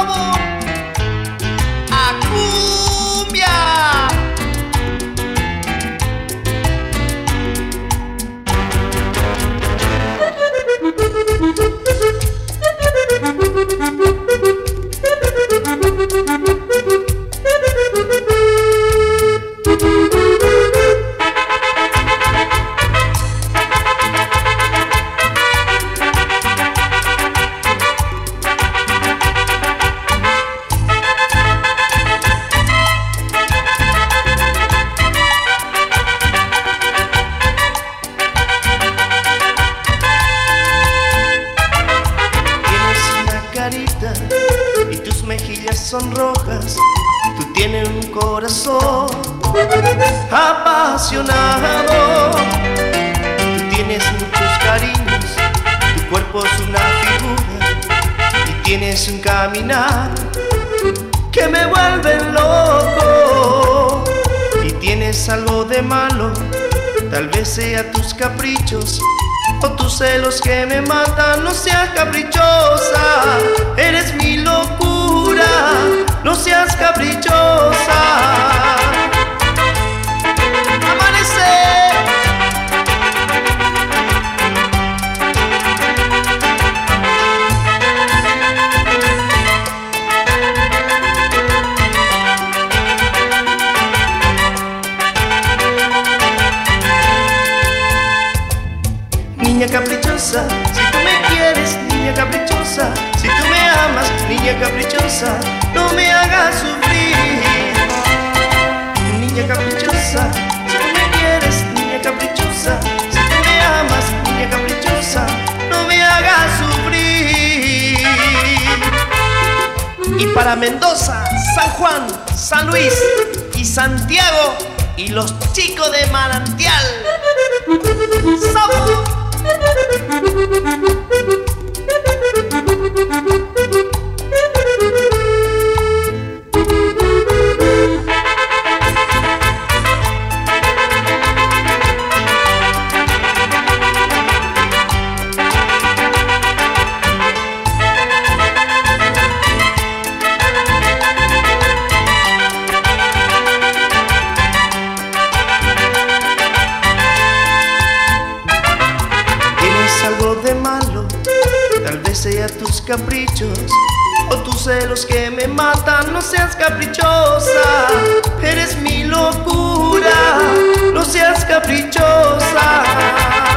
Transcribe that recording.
sabor a cumbia. Y tus mejillas son rojas, tú tienes un corazón apasionado, tú tienes muchos cariños, tu cuerpo es una figura y tienes un caminar que me vuelve loco. Y tienes algo de malo, tal vez sea tus caprichos o tus celos que me matan. No seas caprichosa, eres mi locura, no seas caprichosa. Amanecer. Niña caprichosa, si tú me quieres, niña caprichosa, si tú me amas, niña caprichosa, no me hagas sufrir. Niña caprichosa, si tú me quieres, niña caprichosa, si tú me amas, niña caprichosa, no me hagas sufrir. Y para Mendoza, San Juan, San Luis y Santiago y los chicos de Manantial. ¡Sabor! Algo de malo, tal vez sea tus caprichos o tus celos que me matan. No seas caprichosa, eres mi locura, no seas caprichosa.